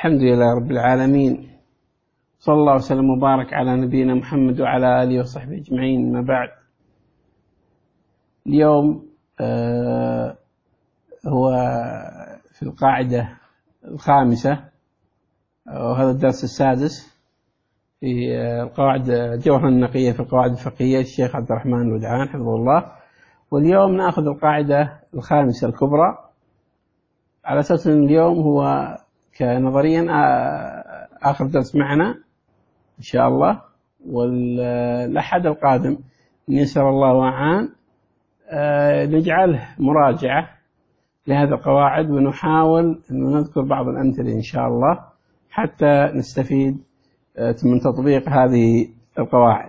الحمد لله رب العالمين، صلى الله وسلم وبارك على نبينا محمد وعلى آله وصحبه أجمعين. ما بعد، اليوم هو في القاعدة الخامسة، وهذا الدرس السادس في القواعد الجوهرة النقية في القواعد الفقهية الشيخ عبد الرحمن الودعان حفظه الله. واليوم نأخذ القاعدة الخامسة الكبرى، على أساس أن اليوم هو كنظريا آخر درس معنا إن شاء الله، والأحد القادم نسأل الله وعان نجعله مراجعة لهذه القواعد، ونحاول أن نذكر بعض الأمثلة إن شاء الله حتى نستفيد من تطبيق هذه القواعد.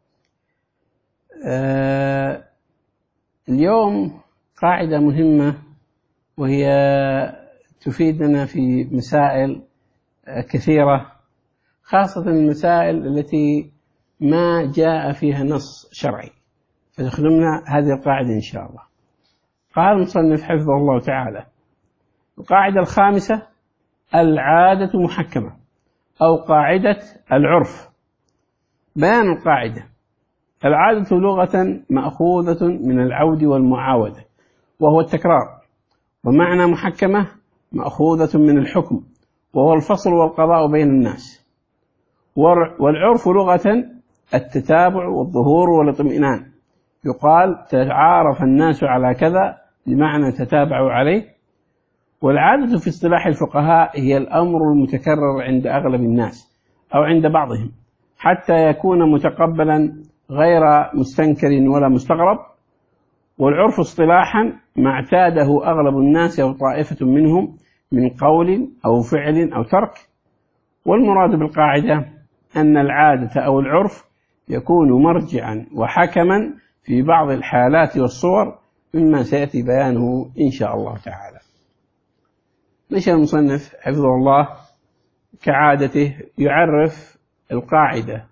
اليوم قاعدة مهمة، وهي تفيدنا في مسائل كثيرة، خاصة المسائل التي ما جاء فيها نص شرعي، فتخدمنا هذه القاعدة إن شاء الله. قال المصنف حفظه الله تعالى: القاعدة الخامسة: العادة محكمة، أو قاعدة العرف. بيان القاعدة: العادة لغة مأخوذة من العود والمعاودة، وهو التكرار، ومعنى محكمة مأخوذة من الحكم، وهو الفصل والقضاء بين الناس. والعرف لغة التتابع والظهور والاطمئنان، يقال تعارف الناس على كذا بمعنى تتابعوا عليه. والعادة في اصطلاح الفقهاء هي الأمر المتكرر عند أغلب الناس أو عند بعضهم، حتى يكون متقبلا غير مستنكر ولا مستغرب. والعرف اصطلاحا ما اعتاده أغلب الناس أو طائفة منهم من قول أو فعل أو ترك. والمراد بالقاعدة أن العادة أو العرف يكون مرجعا وحكما في بعض الحالات والصور، مما سيأتي بيانه إن شاء الله تعالى. مشى المصنف حفظه الله كعادته يعرف القاعدة،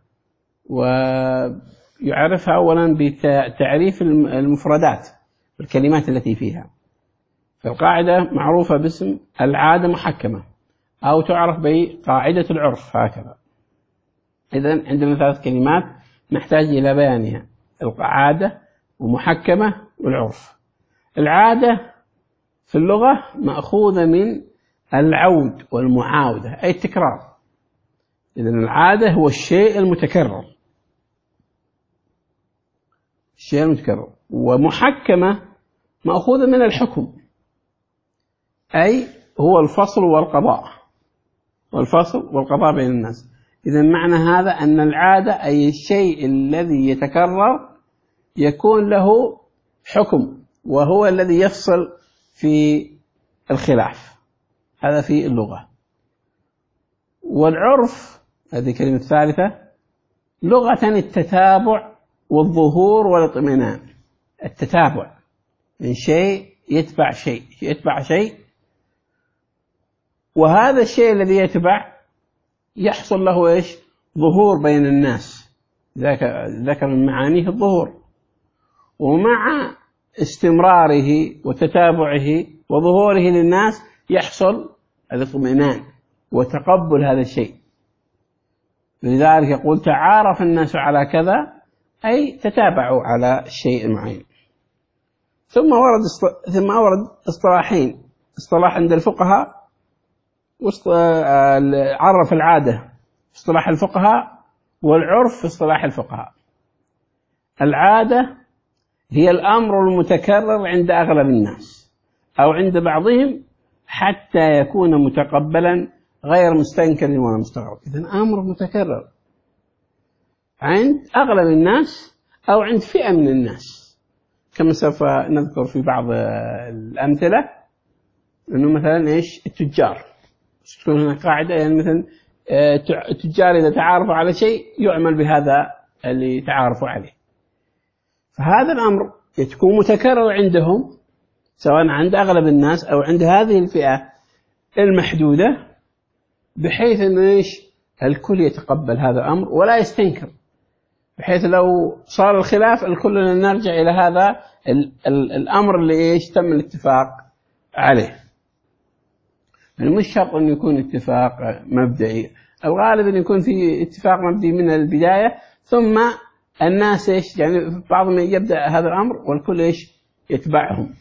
ويعرفها أولا بتعريف المفردات الكلمات التي فيها. فالقاعدة معروفة باسم العادة محكمة، أو تعرف بقاعدة العرف هكذا. إذن عندنا ثلاث كلمات نحتاج إلى بيانها: العادة ومحكمة والعرف. العادة في اللغة مأخوذة من العود والمعاودة، أي التكرار. إذن العادة هو الشيء المتكرر، الشيء المتكرر. ومحكمة مأخوذة من الحكم، أي هو الفصل والقضاء، والفصل والقضاء بين الناس. إذن معنى هذا أن العادة أي الشيء الذي يتكرر يكون له حكم، وهو الذي يفصل في الخلاف، هذا في اللغة. والعرف هذه كلمة ثالثة، لغة التتابع والظهور والاطمئنان. التتابع من شيء يتبع شيء، يتبع شيء، وهذا الشيء الذي يتبع يحصل له إيش؟ ظهور بين الناس، ذكر من معانيه الظهور. ومع استمراره وتتابعه وظهوره للناس يحصل الاطمئنان وتقبل هذا الشيء. لذلك يقول تعارف الناس على كذا، أي تتابعوا على الشيء المعين. ثم ورد اصطلاحين: اصطلاح عند الفقهاء، عرف العادة في اصطلاح الفقهاء، والعرف في اصطلاح الفقهاء. العادة هي الأمر المتكرر عند أغلب الناس أو عند بعضهم، حتى يكون متقبلا غير مستنكر ولا مستغرب. إذن أمر متكرر عند أغلب الناس أو عند فئة من الناس، كما سوف نذكر في بعض الأمثلة. إنه مثلا إيش؟ التجار، تكون هنا قاعدة، يعني مثلا التجار إذا تعارفوا على شيء يعمل بهذا اللي تعارفوا عليه. فهذا الأمر يكون متكرر عندهم، سواء عند أغلب الناس أو عند هذه الفئة المحدودة، بحيث أنه إيش؟ الكل يتقبل هذا الأمر ولا يستنكر، بحيث لو صار الخلاف الكل نرجع إلى هذا الأمر اللي إيش؟ تم الاتفاق عليه. يعني مش شرط أن يكون اتفاق مبدئي، الغالب أن يكون في اتفاق مبدئي من البداية، ثم الناس إيش يعني بعضهم يبدأ هذا الأمر والكل إيش يتبعهم.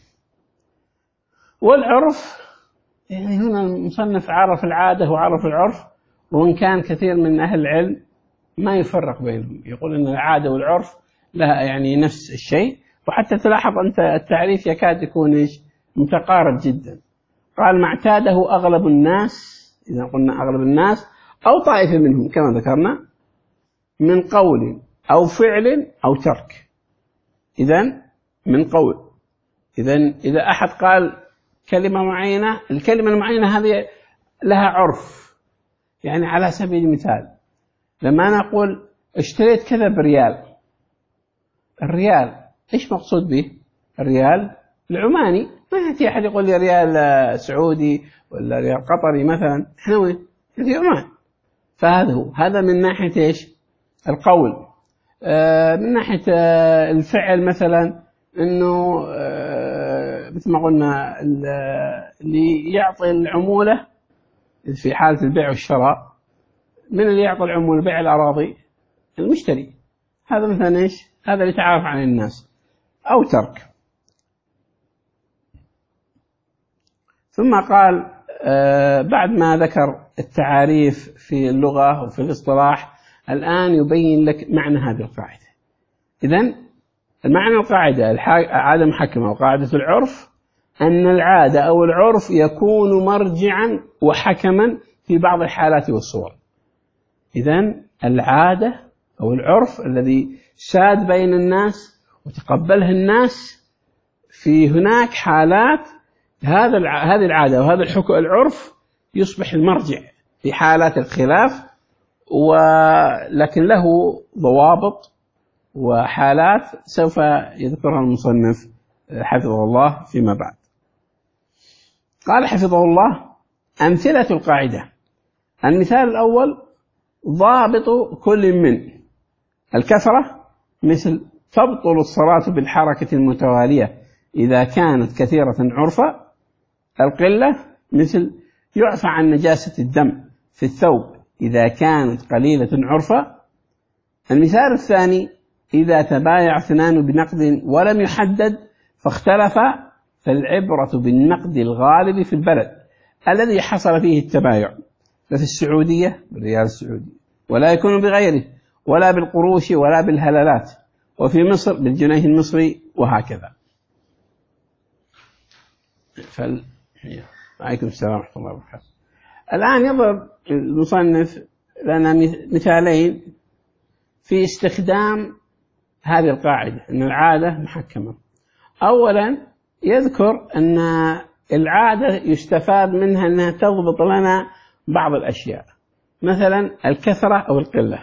والعرف يعني هنا المصنف عرف العادة وعرف العرف، وإن كان كثير من أهل العلم ما يفرق بينهم، يقول أن العادة والعرف لها يعني نفس الشيء، وحتى تلاحظ أنت التعريف يكاد يكون إيش متقارب جدا. قال ما اعتاده أغلب الناس، إذا قلنا أغلب الناس أو طائفة منهم كما ذكرنا، من قول أو فعل أو ترك. إذن من قول، إذا أحد قال كلمة معينة، الكلمة المعينة هذه لها عرف. يعني على سبيل المثال لما أنا أقول اشتريت كذا بريال، الريال إيش مقصود به؟ الريال العماني، ما يأتي أحد يقول لي ريال سعودي ولا ريال قطري مثلا، إحنا وين؟ في عمان. فهذا هو، هذا من ناحية إيش؟ القول. من ناحية الفعل مثلا إنه مثل ما قلنا اللي يعطي العمولة في حالة البيع والشراء، من اللي يعطي العمولة بيع الأراضي؟ المشتري. هذا مثلا إيش؟ هذا اللي تعرف عن الناس. أو ترك. ثم قال بعد ما ذكر التعاريف في اللغة وفي الاصطلاح، الآن يبين لك معنى هذه القاعدة. إذن المعنى القاعدة العادة محكمة، وقاعدة العرف أن العادة أو العرف يكون مرجعا وحكما في بعض الحالات والصور. إذن العادة أو العرف الذي ساد بين الناس وتقبله الناس، في هناك حالات هذه العادة وهذا الحكم العرف يصبح المرجع في حالات الخلاف، ولكن له ضوابط وحالات سوف يذكرها المصنف حفظه الله فيما بعد. قال حفظه الله: أمثلة القاعدة. المثال الأول: ضابط كل من الكثرة، مثل تبطل الصلاة بالحركة المتوالية إذا كانت كثيرة عرفا. القلة، مثل يعفى عن نجاسة الدم في الثوب إذا كانت قليلة عرفا. المثال الثاني: إذا تبايع اثنان بنقد ولم يحدد فاختلفا، فالعبرة بالنقد الغالب في البلد الذي حصل فيه التبايع، ففي السعودية بالريال السعودي، ولا يكون بغيره، ولا بالقروش ولا بالهلالات، وفي مصر بالجنيه المصري، وهكذا. عليكم السلام ورحمة الله وبركاته. الآن يضرب المصنف لنا مثالين في استخدام هذه القاعدة أن العادة محكمة. أولا يذكر أن العادة يستفاد منها أنها تضبط لنا بعض الأشياء، مثلا الكثرة أو القلة.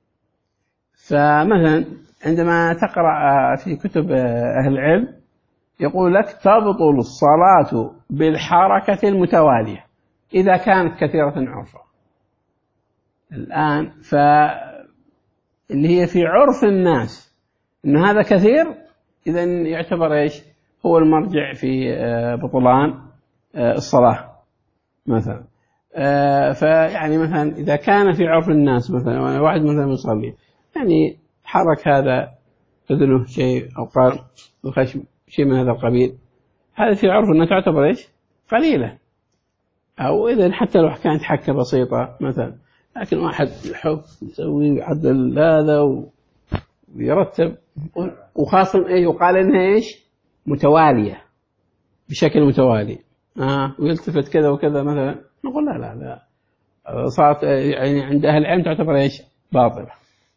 فمثلا عندما تقرأ في كتب أهل العلم يقول لك تبطل الصلاة بالحركة المتوالية إذا كانت كثيرة عرفا. الآن اللي هي في عرف الناس إن هذا كثير، إذن يعتبر إيش هو المرجع في بطلان الصلاة مثلا. فيعني مثلا إذا كان في عرف الناس مثلا واحد مثلا يصلي، يعني حرك هذا أذنه شيء أو قال الخشم شيء من هذا القبيل، هذا في عرف أنها تعتبر إيش قليلة. أو إذا حتى لو كانت حكة بسيطة مثلا، لكن واحد يحب يسوي عدل هذا ويرتب، وخاصة إيه وقال إنها إيش متوالية بشكل متوالي، ويلتفت كذا وكذا مثلا، نقول لا صارت يعني عند أهل العلم تعتبر إيش باطلة.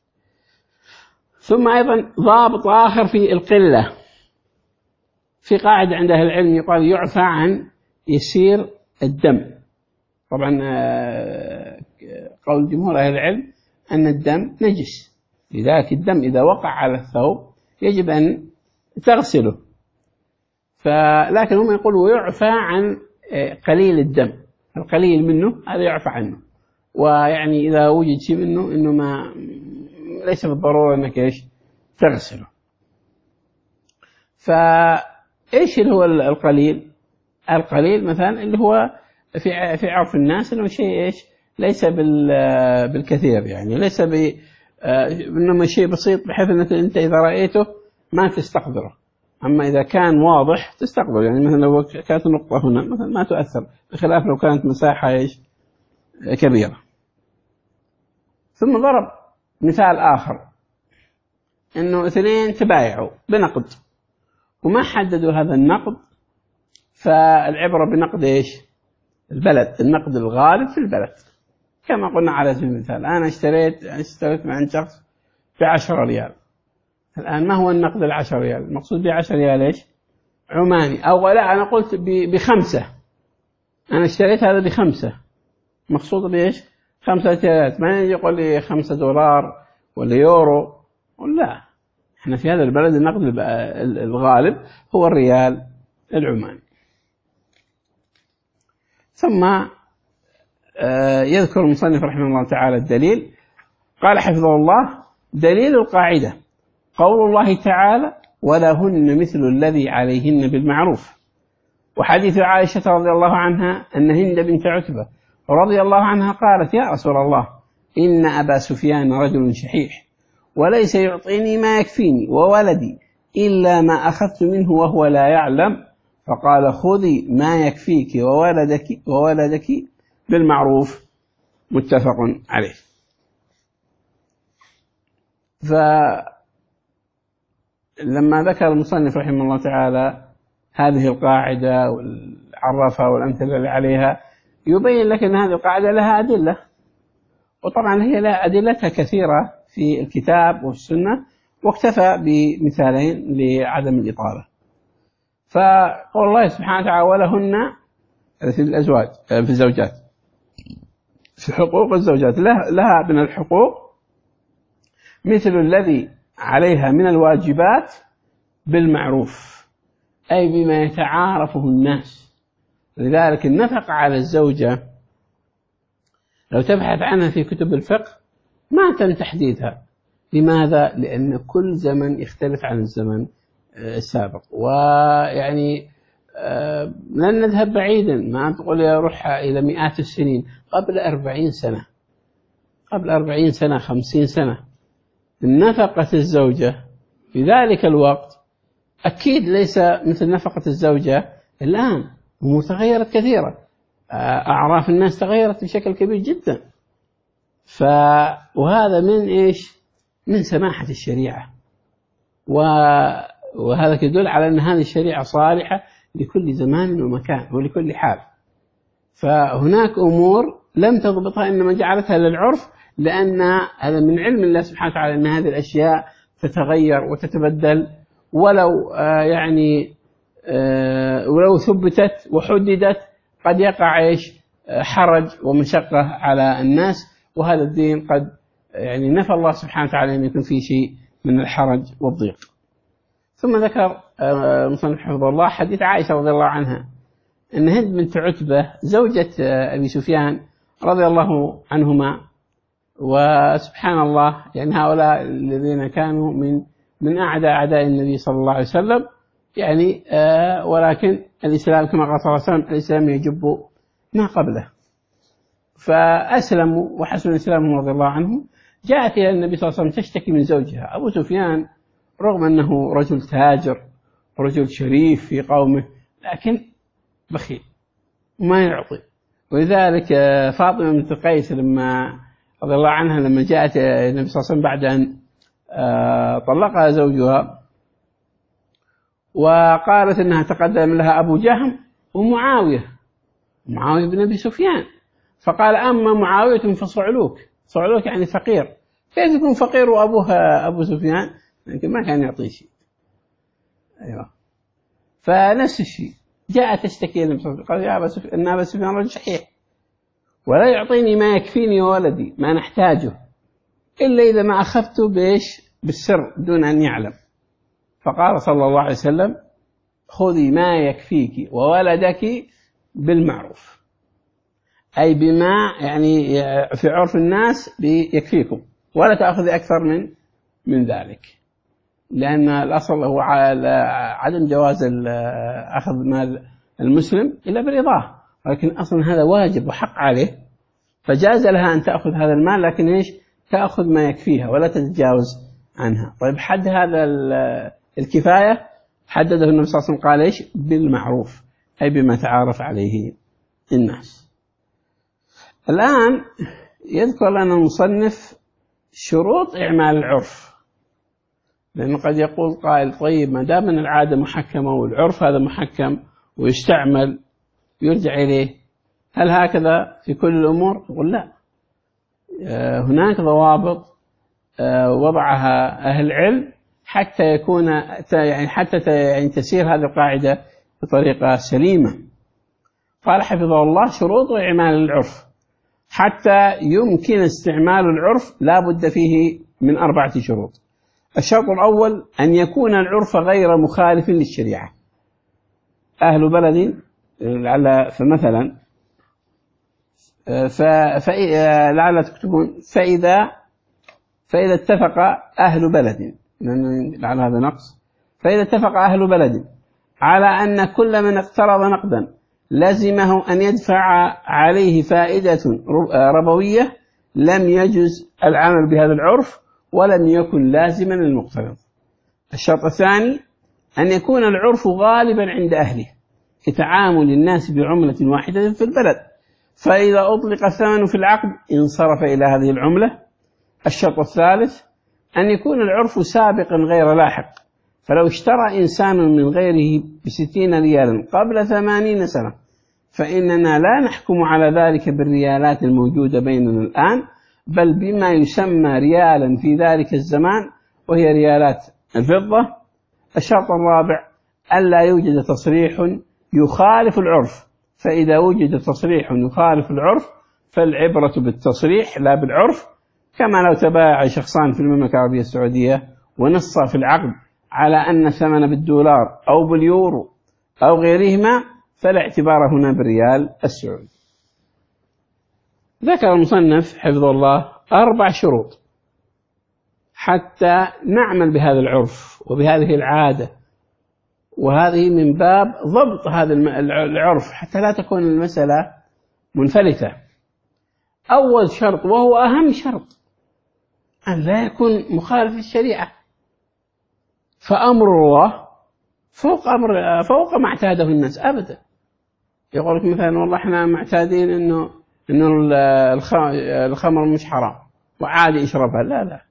ثم أيضا ضابط آخر في القلة، في قاعدة عند أهل العلم يقال يعفى عن يسير الدم. طبعا قول جمهور أهل العلم أن الدم نجس، لذلك الدم إذا وقع على الثوب يجب أن تغسله. لكن هم يقولوا يعفى عن قليل الدم، القليل منه هذا يعفى عنه، ويعني إذا وجد شيء منه إنه ما ليس بالضرورة أنك إيش تغسله. فإيش اللي هو القليل؟ القليل مثلا اللي هو في عرف الناس أنه شيء إيش ليس بالكثير، يعني ليس إنما شيء بسيط بحيث أنك أنت إذا رأيته ما تستقدره. أما إذا كان واضح تستقبل، يعني مثلا لو كانت نقطة هنا مثلا ما تؤثر، بخلاف لو كانت مساحة إيش كبيرة. ثم ضرب مثال آخر إنه اثنين تبايعوا بنقد وما حددوا هذا النقد، فالعبرة بنقد إيش البلد، النقد الغالب في البلد. كما قلنا على سبيل المثال أنا اشتريت من عند شخص ب10 ريال. الآن ما هو النقد 10 ريال؟ المقصود ب10 ريال إيش عماني، أو لا أنا قلت ب5، أنا اشتريت هذا ب5، مقصود بإيش 5 ريالات. ما يقول لي $5 ولا يورو، لا، احنا في هذا البلد النقد الغالب هو الريال العماني. ثم يذكر المصنف رحمه الله تعالى الدليل. قال حفظه الله: دليل القاعدة قول الله تعالى: ولهن مثل الذي عليهن بالمعروف. وحديث عائشة رضي الله عنها أن هند بنت عتبة رضي الله عنها قالت: يا رسول الله، إن أبا سفيان رجل شحيح وليس يعطيني ما يكفيني وولدي إلا ما أخذت منه وهو لا يعلم. فقال: خذي ما يكفيك وولدك بالمعروف. متفق عليه. فلما ذكر المصنف رحمه الله تعالى هذه القاعدة والعرفة والأمثلة اللي عليها، يبين لك أن هذه القاعدة لها أدلة، وطبعا هي لها أدلتها كثيرة في الكتاب والسنة، واكتفى بمثالين لعدم الإطالة. فقول الله سبحانه وتعالى: ولهن في الأزواج في الزوجات، في حقوق الزوجات، لها من الحقوق مثل الذي عليها من الواجبات بالمعروف، أي بما يتعارفه الناس. لذلك النفقة على الزوجة لو تبحث عنها في كتب الفقه ما تم تحديدها. لماذا؟ لأن كل زمن يختلف عن الزمن السابق. ويعني لن نذهب بعيدا، ما تقول يروح إلى مئات السنين، قبل 40 سنة، قبل 40 سنة 50 سنة نفقة الزوجة في ذلك الوقت أكيد ليس مثل نفقة الزوجة الآن، ومتغيرة كثيرة. أعراف الناس تغيرت بشكل كبير جدا. وهذا من إيش؟ من سماحة الشريعة، وهذا يدل على أن هذه الشريعة صالحة لكل زمان ومكان ولكل حال. فهناك أمور لم تضبطها إنما جعلتها للعرف، لأن هذا من علم الله سبحانه وتعالى أن هذه الأشياء تتغير وتتبدل، ولو ولو ثبتت وحددت قد يقع إيش حرج ومشقة على الناس. وهذا الدين قد يعني نفى الله سبحانه وتعالى أن يكون فيه شيء من الحرج والضيق. ثم ذكر المصنف حفظه الله حديث عائشة رضي الله عنها أن هند بنت عتبة زوجة أبي سفيان رضي الله عنهما. وسبحان الله، يعني هؤلاء الذين كانوا من أعداء النبي صلى الله عليه وسلم، يعني ولكن الإسلام كما قال صلى الله عليه وسلم: الإسلام يجب ما قبله. فأسلموا وحسن إسلامهم رضي الله عنهم. جاءت إلى النبي صلى الله عليه وسلم تشتكي من زوجها. أبو سفيان رغم أنه رجل تاجر ورجل شريف في قومه، لكن بخيل وما يعطي. ولذلك فاطمة بنت قيس لما رضي الله عنها لما جاءت النبي صلى الله عليه وسلم بعد أن طلقها زوجها، وقالت أنها تقدم لها أبو جهم ومعاوية بن أبي سفيان، فقال: أما معاوية فصعلوك. صعلوك يعني فقير. كيف يكون فقير وأبوها أبو سفيان؟ لكن ما كان يعطي شيء. أيوة. فنفس الشيء جاءت تشتكي النبي صلى الله عليه وسلم، قال: يا أبا سفيان رجل شحيح ولا يعطيني ما يكفيني وولدي، ما نحتاجه، إلا إذا ما أخذته بالسر دون أن يعلم. فقال صلى الله عليه وسلم: خذي ما يكفيك وولدك بالمعروف، أي بما يعني في عرف الناس يكفيكم، ولا تأخذي أكثر من ذلك. لأن الأصل هو عدم جواز أخذ مال المسلم إلا برضاه، ولكن أصلا هذا واجب وحق عليه، فجاز لها أن تأخذ هذا المال، لكن إيش؟ تأخذ ما يكفيها ولا تتجاوز عنها. طيب حد هذا الكفاية حدده النبي صلى الله عليه وسلم، قال إيش؟ بالمعروف، أي بما تعارف عليه الناس. الآن يذكر لنا المصنف شروط إعمال العرف، لأنه قد يقول قائل طيب ما دام العادة محكمة والعرف هذا محكم ويستعمل يرجع إليه، هل هكذا في كل الأمور؟ يقول لا، هناك ضوابط وضعها أهل العلم حتى يكون يعني تسير هذه القاعدة بطريقة سليمة. قال حفظه الله: شروط إعمال العرف حتى يمكن استعمال العرف لا بد فيه من 4 شروط. الشرط الأول أن يكون العرف غير مخالف للشريعة. أهل بلد فمثلا لعل تكتبون فإذا اتفق أهل بلد، لعل هذا نقص، فإذا اتفق أهل بلد على أن كل من اقترض نقدا لزمه أن يدفع عليه فائدة ربوية لم يجز العمل بهذا العرف ولم يكن لازما للمقترض. الشرط الثاني أن يكون العرف غالبا عند أهله كتعامل الناس بعملة واحدة في البلد، فإذا أطلق الثمن في العقد انصرف إلى هذه العملة. الشرط الثالث أن يكون العرف سابقا غير لاحق، فلو اشترى إنسان من غيره ب60 ريالا قبل 80 سنة فإننا لا نحكم على ذلك بالريالات الموجودة بيننا الآن، بل بما يسمى ريالا في ذلك الزمان وهي ريالات الفضة. الشرط الرابع ألا يوجد تصريح يخالف العرف، فإذا وجد تصريح يخالف العرف فالعبرة بالتصريح لا بالعرف، كما لو تبايع شخصان في المملكة العربية السعودية ونصا في العقد على أن الثمن بالدولار أو باليورو أو غيرهما فلا اعتبار هنا بالريال السعودي. ذكر المصنف حفظه الله 4 شروط حتى نعمل بهذا العرف وبهذه العادة، وهذه من باب ضبط هذا العرف حتى لا تكون المسألة منفلتة. أول شرط وهو أهم شرط أن لا يكون مخالف الشريعة، فأمر الله فوق ما اعتاده الناس أبدا. يقول لك مثلا والله احنا معتادين إنه الخمر مش حرام وعادي يشربها، لا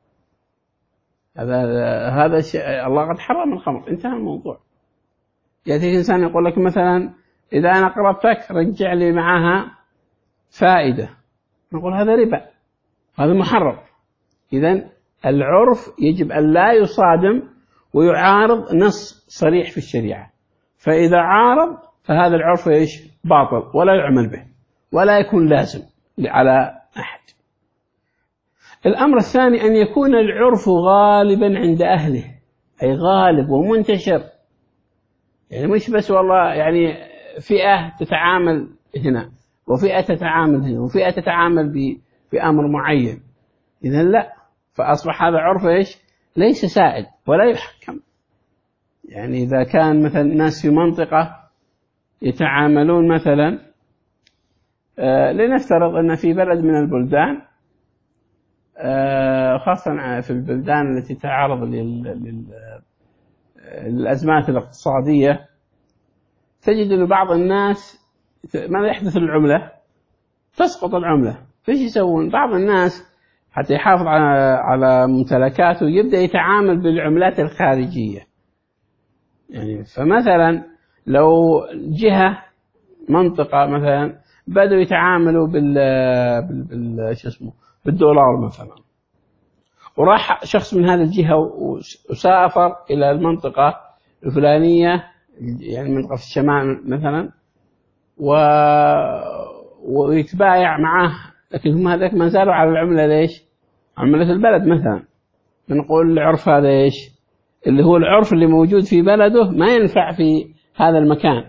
هذا شيء الله قد حرم الخمر، انتهى الموضوع. يأتيك إنسان يقول لك مثلا إذا أنا قرضتك رجع لي معها فائدة، نقول هذا ربا، هذا محرم. إذن العرف يجب أن لا يصادم ويعارض نص صريح في الشريعة، فإذا عارض فهذا العرف إيش؟ باطل ولا يعمل به ولا يكون لازم على أحد. الأمر الثاني أن يكون العرف غالبا عند أهله، أي غالب ومنتشر، يعني مش بس والله يعني فئة تتعامل هنا وفئة تتعامل هنا وفئة تتعامل بأمر معين، إذن لا، فأصبح هذا عرف إيش؟ ليس سائد ولا يحكم. يعني إذا كان مثلا ناس في منطقة يتعاملون مثلا لنفترض أن في بلد من البلدان خاصة في البلدان التي تعرض للأزمات الاقتصادية، تجد أن بعض الناس ماذا يحدث للعملة؟ تسقط العملة. فيش يسوون؟ بعض الناس حتى يحافظ على ممتلكاته يبدأ يتعامل بالعملات الخارجية. يعني فمثلا لو جهة منطقة مثلا بدأوا يتعاملوا بالدولار مثلا، وراح شخص من هذه الجهة وسافر إلى المنطقة الفلانية، يعني منطقة في الشمال مثلا، ويتبايع معه، لكن هم هذاك ما زالوا على العملة ليش؟ عملة البلد مثلا. بنقول العرف هذا إيش؟ اللي هو العرف اللي موجود في بلده ما ينفع في هذا المكان،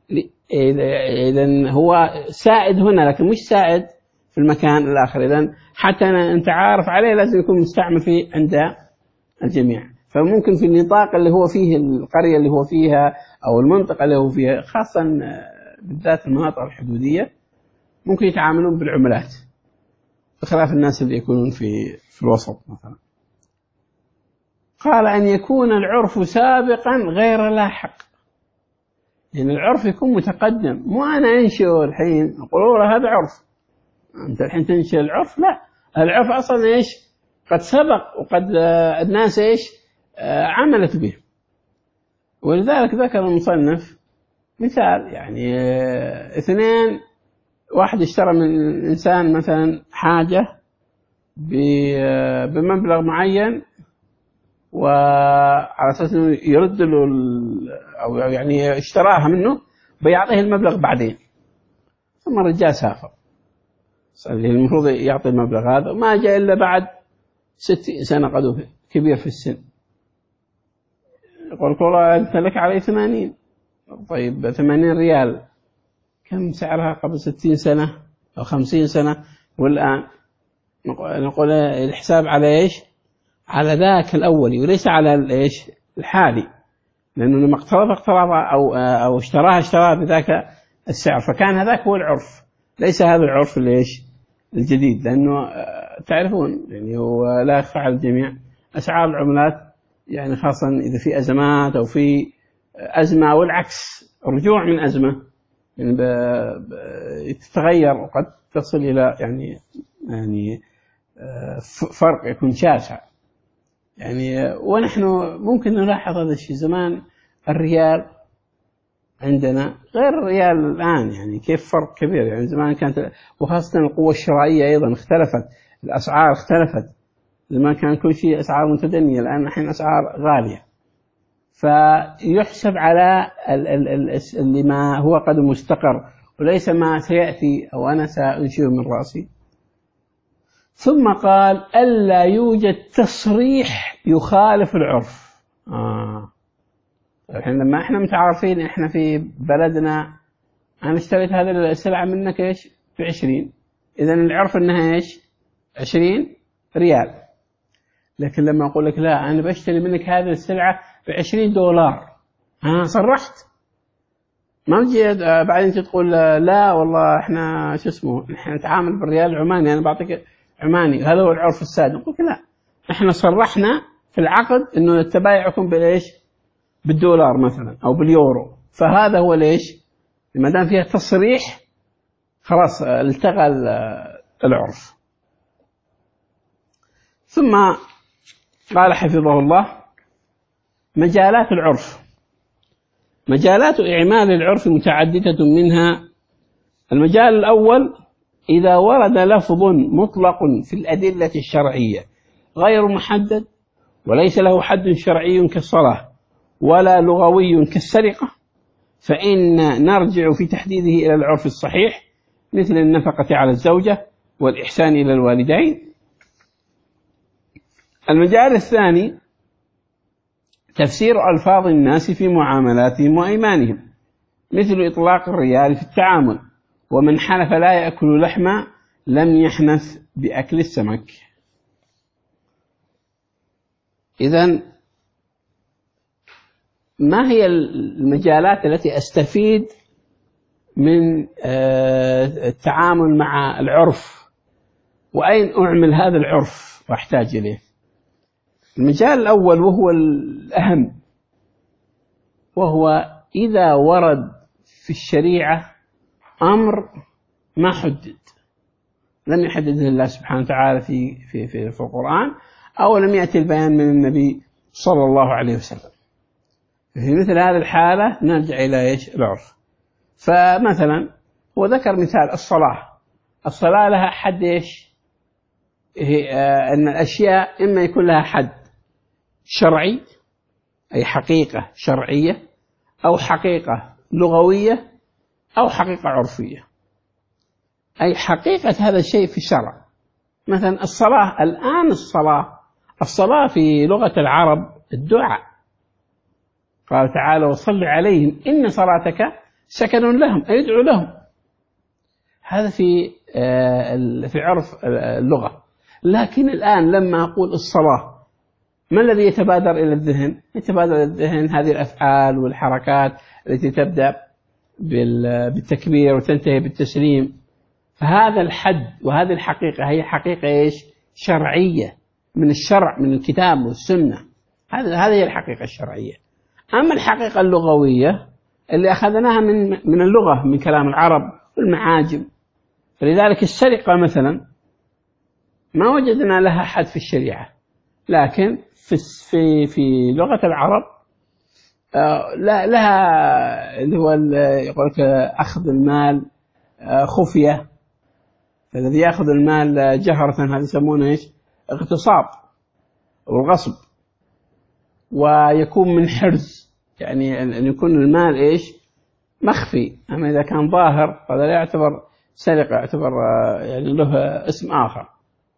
إذن هو سائد هنا لكن مش سائد في المكان الآخر. إذن حتى أنت عارف عليه لازم يكون مستعمل فيه عند الجميع. فممكن في النطاق اللي هو فيه القرية اللي هو فيها أو المنطقة اللي هو فيها، خاصة بالذات المناطق الحدودية ممكن يتعاملون بالعملات بخلاف الناس اللي يكونون في الوسط مثلا. قال أن يكون العرف سابقا غير لاحق، يعني العرف يكون متقدم، مو أنا أنشئ الحين أقول والله هذا عرف، أنت الحين تنشئ العرف، لا، العرف أصلا إيش قد سبق وقد الناس إيش عملت به. ولذلك ذكر المصنف مثال، يعني اثنين، واحد اشترى من الإنسان مثلا حاجة بمبلغ معين وعلى أساس أنه يرد له أو يعني اشتراها منه بيعطيه المبلغ بعدين، ثم الرجال سافر، اللي المفروض يعطي المبلغ هذا ما جاء إلا بعد 60 سنة، قد كبير في السن. يقول والله أنت لك علي 80. طيب 80 ريال كم سعرها قبل 60 سنة أو 50 سنة؟ والآن نقول الحساب على إيش؟ على ذاك الأولي وليس على إيش الحالي، لأنه لما اقترض أو اشتراها بذاك السعر، فكان هذاك هو العرف، ليس هذا العرف ليش الجديد. لأنه تعرفون يعني هو لا يخفى على الجميع أسعار العملات، يعني خاصة إذا في أزمات أو في أزمة والعكس رجوع من أزمة، يعني تتغير وقد تصل إلى يعني فرق يكون شاسع. يعني ونحن ممكن نلاحظ هذا الشيء. زمان الريال عندنا غير الريال الآن، يعني كيف فرق كبير. يعني زمان كانت، وخاصة القوة الشرائية أيضا اختلفت، الأسعار اختلفت. زمان كان كل شيء أسعار متدنية، الآن نحن أسعار غالية. فيحسب على اللي ما هو قد مستقر وليس ما سيأتي أو أنا سأنشئه من رأسي. ثم قال ألا يوجد تصريح يخالف العرف. الحين لما احنا متعارفين، احنا في بلدنا انا اشتريت هذه السلعة منك ايش ب20، اذا العرف انها ايش 20 ريال. لكن لما اقول لك لا انا بشتري منك هذه السلعة ب$20، صرحت. ما نجي بعدين تقول لا والله احنا احنا نتعامل بالريال العماني، انا بعطيك عماني، هذا هو العرف السائد. نقول لا، احنا صرحنا في العقد انه التبايع يكون بالايش بالدولار مثلا او باليورو، فهذا هو ليش ما دام فيها تصريح خلاص التغى العرف. ثم قال حفظه الله مجالات العرف. مجالات إعمال العرف متعددة، منها المجال الأول إذا ورد لفظ مطلق في الأدلة الشرعية غير محدد وليس له حد شرعي كالصلاة ولا لغوي كالسرقة، فإن نرجع في تحديده إلى العرف الصحيح، مثل النفقة على الزوجة والإحسان إلى الوالدين. المجال الثاني تفسير ألفاظ الناس في معاملاتهم وأيمانهم، مثل إطلاق الريال في التعامل، ومن حلف لا يأكل لحما لم يحنث بأكل السمك. إذن ما هي المجالات التي أستفيد من التعامل مع العرف، وأين أعمل هذا العرف وأحتاج إليه؟ المجال الأول وهو الأهم، وهو إذا ورد في الشريعة أمر ما حدد، لم يحدده الله سبحانه وتعالى في القرآن، أو لم يأتي البيان من النبي صلى الله عليه وسلم. في مثل هذه الحالة نرجع إلى إيش العرف. فمثلا هو ذكر مثال الصلاة لها حد إيش، أن الأشياء إما يكون لها حد شرعي أي حقيقة شرعية، أو حقيقة لغوية، أو حقيقة عرفية، أي حقيقة هذا الشيء في الشرع. مثلا الصلاة الآن، الصلاة في لغة العرب الدعاء، قال تعالى وصل عليهم إن صلاتك سكن لهم، أي يدعو لهم. هذا في عرف اللغة. لكن الآن لما أقول الصلاة ما الذي يتبادر إلى الذهن؟ يتبادر إلى الذهن هذه الأفعال والحركات التي تبدأ بالتكبير وتنتهي بالتسليم. فهذا الحد وهذه الحقيقة هي حقيقة إيش؟ شرعية من الشرع، من الكتاب والسنة. هذه هي الحقيقة الشرعية. أما الحقيقة اللغوية اللي أخذناها من اللغة، من كلام العرب والمعاجم. فلذلك السرقة مثلا ما وجدنا لها حد في الشريعة، لكن في لغة العرب لا لها، اللي هو يقول لك أخذ المال خفية. الذي يأخذ المال جهرة هذا يسمونه إيش؟ اغتصاب والغصب. ويكون من حرز، يعني أن يكون المال إيش؟ مخفي. أما إذا كان ظاهر هذا لا يعتبر سرقة، يعتبر يعني له اسم آخر.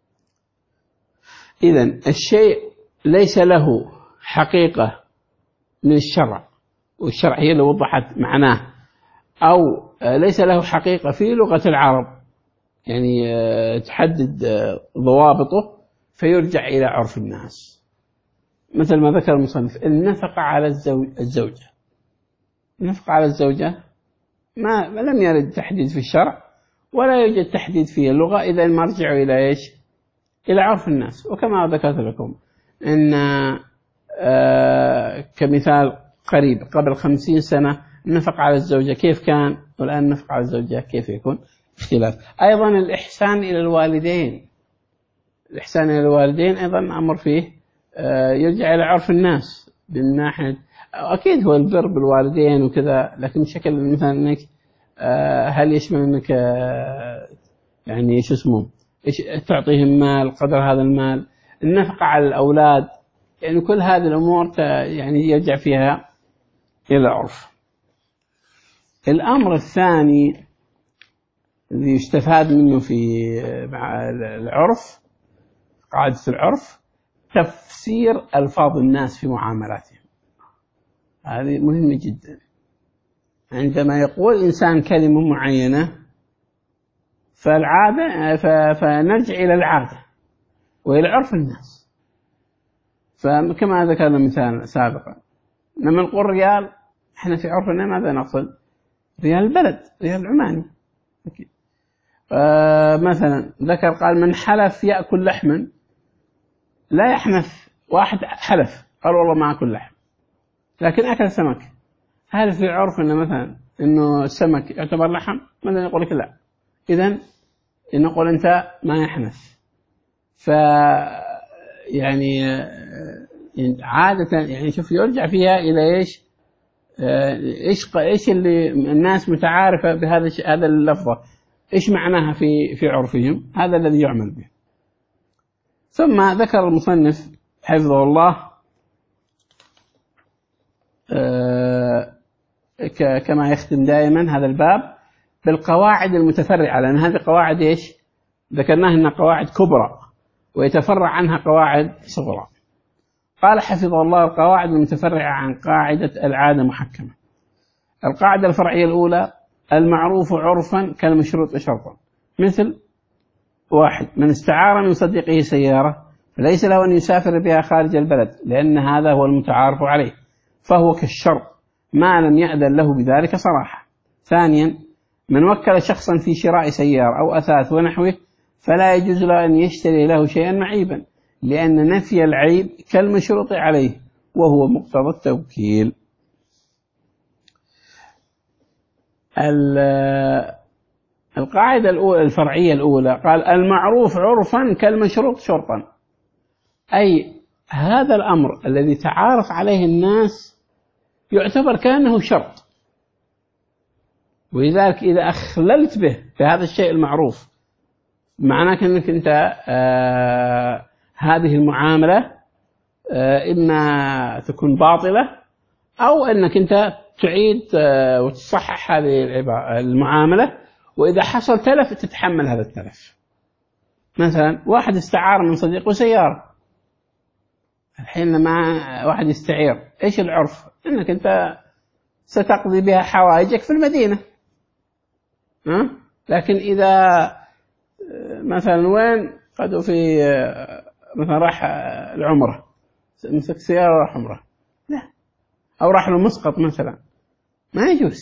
إذن الشيء ليس له حقيقة من الشرع، والشرع هي اللي وضحت معناه، أو ليس له حقيقة في لغة العرب يعني تحدد ضوابطه، فيرجع إلى عرف الناس. مثل ما ذكر المصنف النفقة على الزوجة. النفقة على الزوجة ما لم يرد تحديد في الشرع ولا يوجد تحديد في اللغة، إذا مرجع إلى إيش؟ إلى عرف الناس. وكما ذكرت لكم أن كمثال قريب قبل 50 سنة النفقة على الزوجة كيف كان، والآن النفقة على الزوجة كيف يكون، اختلاف. أيضا الإحسان إلى الوالدين، الإحسان إلى الوالدين أيضا أمر فيه يرجع إلى عرف الناس، من ناحية أكيد هو البر بالوالدين وكذا، لكن بشكل مثلا أنك هل يشمل أنك يعني شو اسمه تعطيهم مال قدر هذا المال، النفقة على الأولاد، يعني كل هذه الأمور يعني يرجع فيها إلى العرف. الأمر الثاني الذي يستفاد منه في العرف، قاعدة العرف، تفسير ألفاظ الناس في معاملاتهم. هذه مهمة جدا. عندما يقول إنسان كلمة معينة فنرجع إلى العادة وإلى عرف الناس. فكما ذكرنا مثال سابقا، لما نقول ريال احنا في عرفنا ماذا نقصد؟ ريال البلد، ريال العماني. مثلا ذكر قال من حلف يأكل لحما لا يحنث. واحد حلف قال والله ما أكل لحم لكن أكل سمك، هل في عرفنا مثلا إنه السمك يعتبر لحم؟ مثلا يقول لك لا، إذن نقول أنت ما يحنث. يعني عادة يعني شوف يرجع فيها إلى إيش اللي الناس متعارفة بهذا هذا اللفظة، إيش معناها في عرفهم، هذا الذي يعمل به. ثم ذكر المصنف حفظه الله كما يختم دائما هذا الباب بالقواعد المتفرعة، لأن هذه قواعد إيش؟ ذكرناها أنها قواعد كبرى ويتفرع عنها قواعد صغرى. قال حفظه الله القواعد المتفرعة عن قاعدة العادة محكمة. القاعدة الفرعية الأولى المعروف عرفا كالمشروط شرطا، مثل واحد من استعار من صديقه سيارة فليس له أن يسافر بها خارج البلد لأن هذا هو المتعارف عليه، فهو كالشرط ما لم يأذن له بذلك صراحة. ثانيا من وكل شخصا في شراء سيارة أو أثاث ونحوه فلا يجوز له أن يشتري له شيئا معيبا، لأن نفي العيب كالمشروط عليه وهو مقتضى التوكيل. القاعدة الأولى الفرعية الأولى قال المعروف عرفا كالمشروط شرطا، أي هذا الأمر الذي تعارف عليه الناس يعتبر كأنه شرط، ولذلك إذا أخللت به بهذا الشيء المعروف معناه أنك أنت هذه المعاملة إما تكون باطلة أو أنك أنت تعيد وتصحح هذه المعاملة، وإذا حصل تلف تتحمل هذا التلف. مثلا واحد استعار من صديقه سيارة، الحين لما واحد يستعير إيش العرف؟ أنك أنت ستقضي بها حوائجك في المدينة، لكن إذا مثلا وين قد في مثلا راح العمرة مسك سيارة راح عمرة لا، أو راح له مسقط مثلا ما يجوز،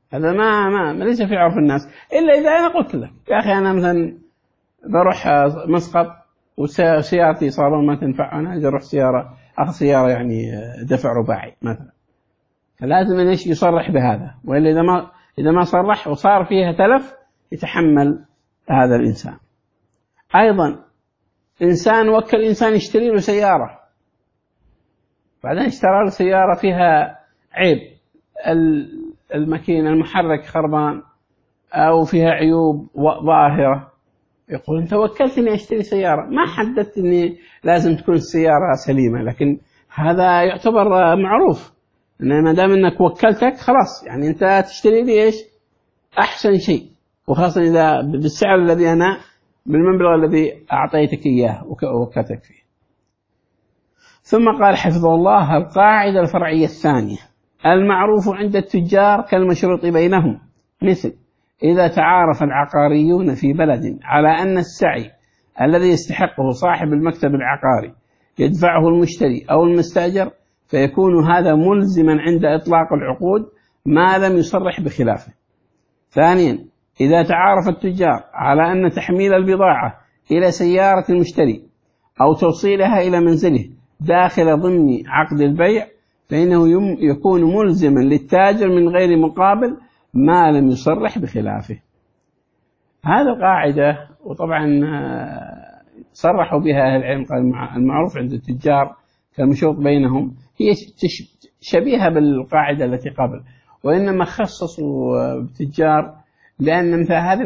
هذا ما ليس في عرف الناس، إلا إذا أنا قلت لك يا أخي أنا مثلا بروح مسقط وسيارتي صاروا ما تنفع، أنا أجي أروح أخذ سيارة يعني دفع رباعي مثلا، فلازم أن يصرح بهذا، وإلا إذا ما صرح وصار فيها تلف يتحمل هذا الإنسان. أيضا إنسان وكل إنسان يشتري له سيارة، بعدين اشترى له سيارة فيها عيب، الماكينة المحرك خربان أو فيها عيوب ظاهرة، يقول أنت وكلتني أشتري سيارة، ما حددت أني لازم تكون السيارة سليمة، لكن هذا يعتبر معروف أن ما دام أنك وكلتك خلاص، يعني أنت تشتري لي إيش أحسن شيء، وخاصة إذا بالسعر الذي أنا بالمبلغ الذي أعطيتك إياه ووكلتك فيه. ثم قال حفظه الله: القاعدة الفرعية الثانية: المعروف عند التجار كالمشروط بينهم، مثل إذا تعارف العقاريون في بلد على أن السعي الذي يستحقه صاحب المكتب العقاري يدفعه المشتري أو المستأجر، فيكون هذا ملزما عند إطلاق العقود ما لم يصرح بخلافه. ثانيا: إذا تعارف التجار على أن تحميل البضاعة إلى سيارة المشتري أو توصيلها إلى منزله داخل ضمن عقد البيع، فإنه يكون ملزما للتاجر من غير مقابل ما لم يصرح بخلافه. هذا القاعدة، وطبعا صرحوا بها أهل العلم، قال المعروف عند التجار كالمشروط بينهم، هي شبيهة بالقاعدة التي قبل، وإنما خصصوا التجار لأن مثل هذا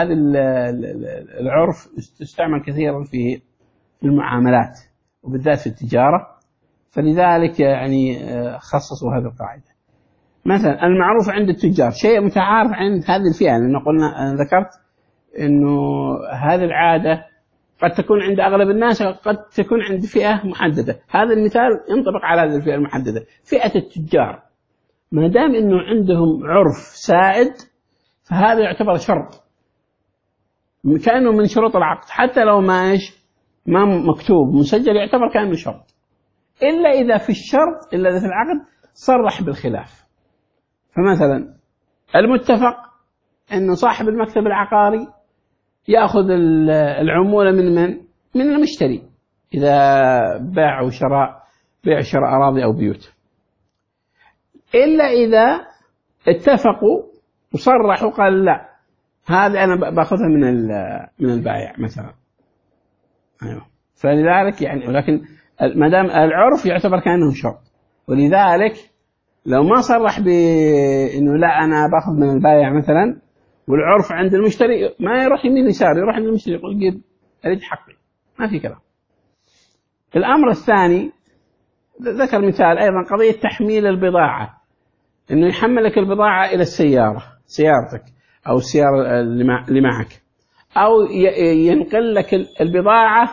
العرف تستعمل كثيرا في المعاملات وبالذات في التجارة، فلذلك يعني خصصوا هذه القاعدة. مثلا المعروف عند التجار شيء متعارف عند هذه الفئة، لأنه قلنا، أنا ذكرت أنه هذه العادة قد تكون عند أغلب الناس وقد تكون عند فئة محددة. هذا المثال ينطبق على هذه الفئة المحددة، فئة التجار، ما دام أنه عندهم عرف سائد فهذا يعتبر شرط كأنه من شروط العقد، حتى لو ما مكتوب مسجل يعتبر كأنه شرط، إلا إذا في الشرط إلا إذا في العقد صرح بالخلاف. فمثلا المتفق أنه صاحب المكتب العقاري يأخذ العمولة من المشتري إذا باع وشراء أراضي أو بيوت، إلا إذا اتفقوا وصرحوا قال لا هذا أنا بأخذها من البائع مثلا. أيوه. فلذلك يعني، ولكن ما دام العرف يعتبر كأنه شرط، ولذلك لو ما صرح بأنه لا أنا بأخذ من البائع مثلا، والعرف عند المشتري ما يروح يمين يسار، يروح عند المشتري يقول جيب أريد حقي، ما في كلام. الأمر الثاني ذكر مثال أيضا، قضية تحميل البضاعة، إنه يحملك البضاعة إلى سيارتك أو السيارة اللي معك، أو ينقل لك البضاعة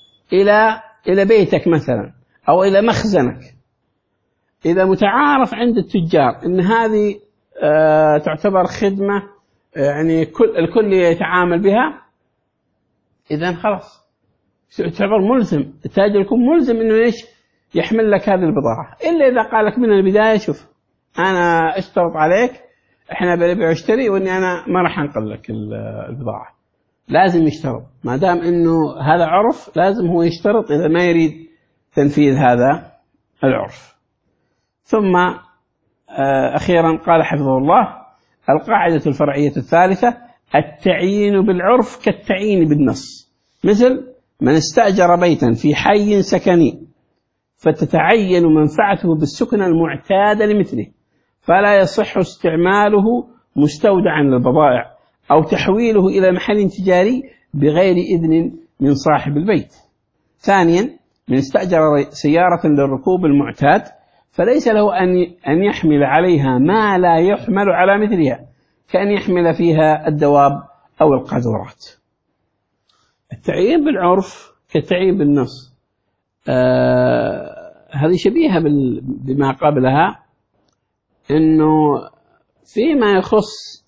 إلى بيتك مثلا أو إلى مخزنك. إذا متعارف عند التجار إن هذه تعتبر خدمة يعني الكل يتعامل بها، إذن خلاص تعتبر ملزم، التاجر يكون ملزم إنه يحمل لك هذه البضاعة، إلا إذا قال لك من البداية شوف أنا اشترط عليك إحنا بنبيع واشتري وإني أنا ما راح أنقل لك البضاعة، لازم يشترط، ما دام إنه هذا عرف لازم هو يشترط إذا ما يريد تنفيذ هذا العرف. ثم أخيرا قال حفظه الله: القاعدة الفرعية الثالثة: التعيين بالعرف كالتعيين بالنص، مثل من استأجر بيتا في حي سكني فتتعين منفعته بالسكن المعتاد لمثله، فلا يصح استعماله مستودعا للبضائع أو تحويله إلى محل تجاري بغير إذن من صاحب البيت. ثانيا: من استأجر سيارة للركوب المعتاد فليس له أن يحمل عليها ما لا يحمل على مثلها، كأن يحمل فيها الدواب أو القاذورات. التعيين بالعرف كالتعيين بالنص، هذه شبيهة بما قبلها، إنه فيما يخص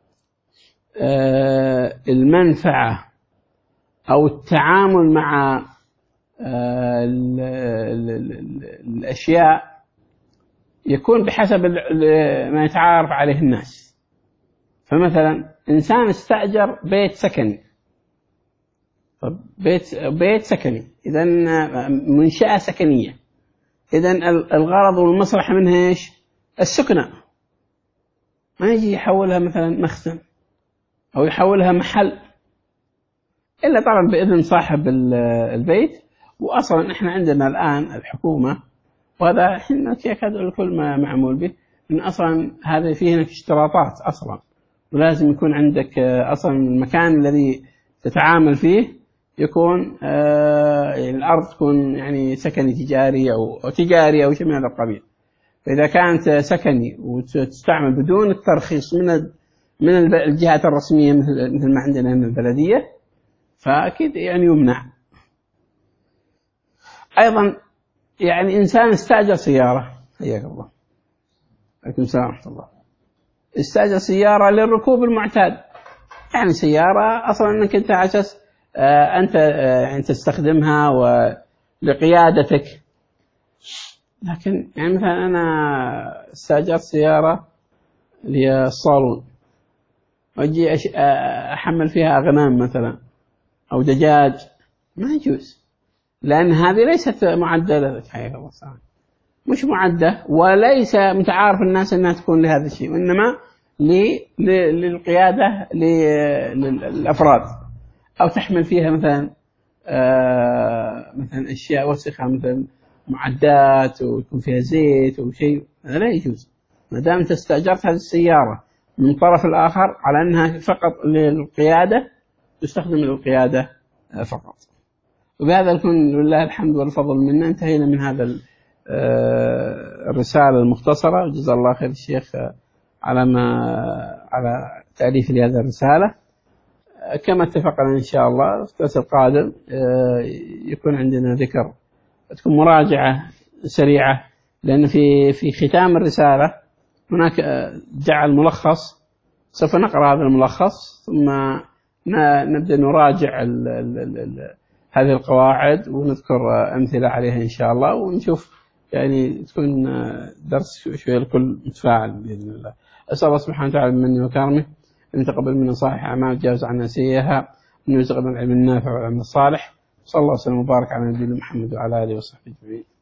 المنفعة أو التعامل مع الأشياء يكون بحسب ما يتعارف عليه الناس. فمثلا إنسان استأجر بيت سكني، طب بيت سكني إذا منشأة سكنية، إذا الغرض والمصلحة منها إيش؟ السكنة. ما يجي يحولها مثلا مخزن أو يحولها محل إلا طبعا بإذن صاحب البيت. وأصلا إحنا عندنا الآن الحكومة، وهذا إحنا يكاد الكل ما معمول به، إن أصلا هذا فيه هناك اشتراطات أصلا، ولازم يكون عندك أصلا المكان الذي تتعامل فيه يكون يعني الأرض تكون يعني سكني تجاري أو تجاري أو شيء من هذا القبيل. فإذا كانت سكني وتستعمل بدون الترخيص من الجهات الرسمية مثل ما عندنا من البلدية، فأكيد يعني يمنع. أيضا يعني إنسان استأجر سيارة، حياك الله، عليكم السلام ورحمة الله، استأجر سيارة للركوب المعتاد، يعني سيارة أصلا أنك أنت على أساس أنت يعني تستخدمها ولقيادتك. لكن يعني مثلا أنا استأجرت سيارة للصالون وأجي أحمل فيها أغنام مثلا أو دجاج، ما يجوز، لأن هذه ليست معدة، حياك الله صحيح، مش معدة وليس متعارف الناس أنها تكون لهذا الشيء، وإنما للقيادة للأفراد، أو تحمل فيها مثلا مثلا أشياء وسخة مثلا معدات ويكون فيها زيت أو شيء، هذا لا يجوز. ما دام أنت استأجرت هذه السيارة من طرف الآخر على أنها فقط للقيادة، تستخدم للقيادة فقط. وبهذا يكون لله الحمد والفضل منا انتهينا من هذا الرسالة المختصرة. جزا الله خير الشيخ على تأليف لهذه الرسالة. كما اتفقنا إن شاء الله في الدرس القادم يكون عندنا ذكر، تكون مراجعة سريعة، لأن في ختام الرسالة هناك جعل ملخص، سوف نقرأ هذا الملخص ثم نبدأ نراجع هذه القواعد ونذكر أمثلة عليها إن شاء الله، ونشوف يعني تكون درس شوية الكل متفاعل بإذن الله. أسأل الله سبحانه وتعالى بمنه وكرمه أن يتقبل منا صالح أعمال، جاوز عنا سيئها، أن يرزقنا العلم النافع والعمل الصالح. صلى الله وسلم وبارك على نبينا محمد وعلى آله وصحبه أجمعين.